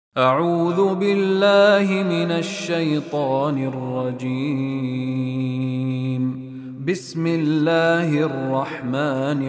أعوذ بالله من الشيطان الرجيم. بسم الله الرحمن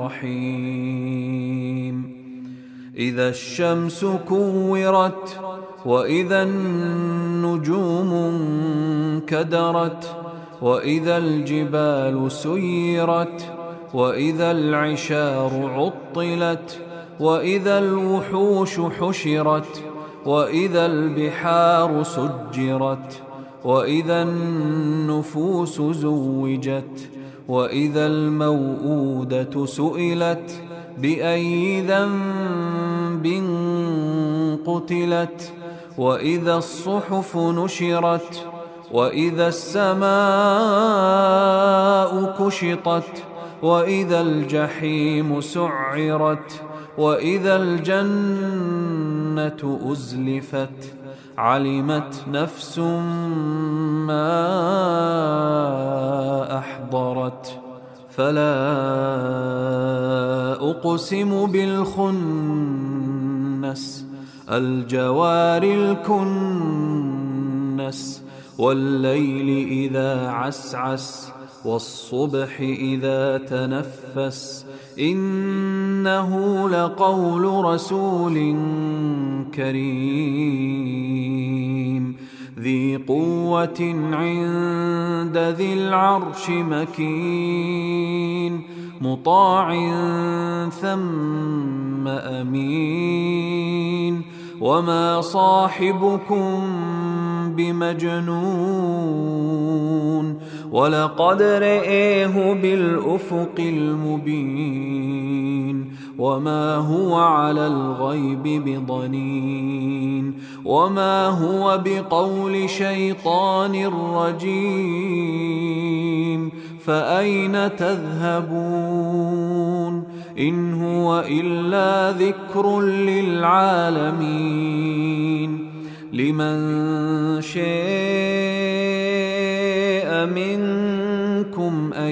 الرحيم. إذا الشمس كورت وإذا النجوم انكدرت وإذا الجبال سيرت وإذا العشار عطلت وإذا الوحوش حشرت وإذا البحار سجرت وإذا النفوس زوجت وإذا الموءودة سئلت بأي ذنب قتلت وإذا الصحف نشرت وإذا السماء كشطت وإذا الجحيم سعرت وإذا الجنة أزلفت علمت نفس ما أحضرت فلا أقسم بالخنس الجوار الكنس والليل إذا عسعس والصبح إذا تنفس إنه لقول رسول كريم ذي قوة عند ذي العرش مكين مطاع ثم أمين وما صاحبكم بمجنون ولقد رآه بالأفق المبين وما هو على الغيب بضنين وما هو بقول شيطان رجيم فأين تذهبون إن هو إلا ذكر للعالمين لمن شاء منكم أن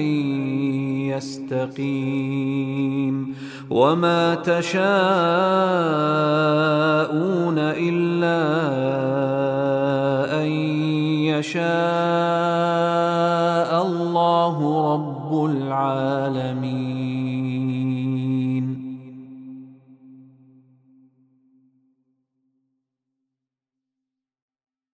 يستقيم وما تشاءون إلا أن يشاء الله رب العالمين.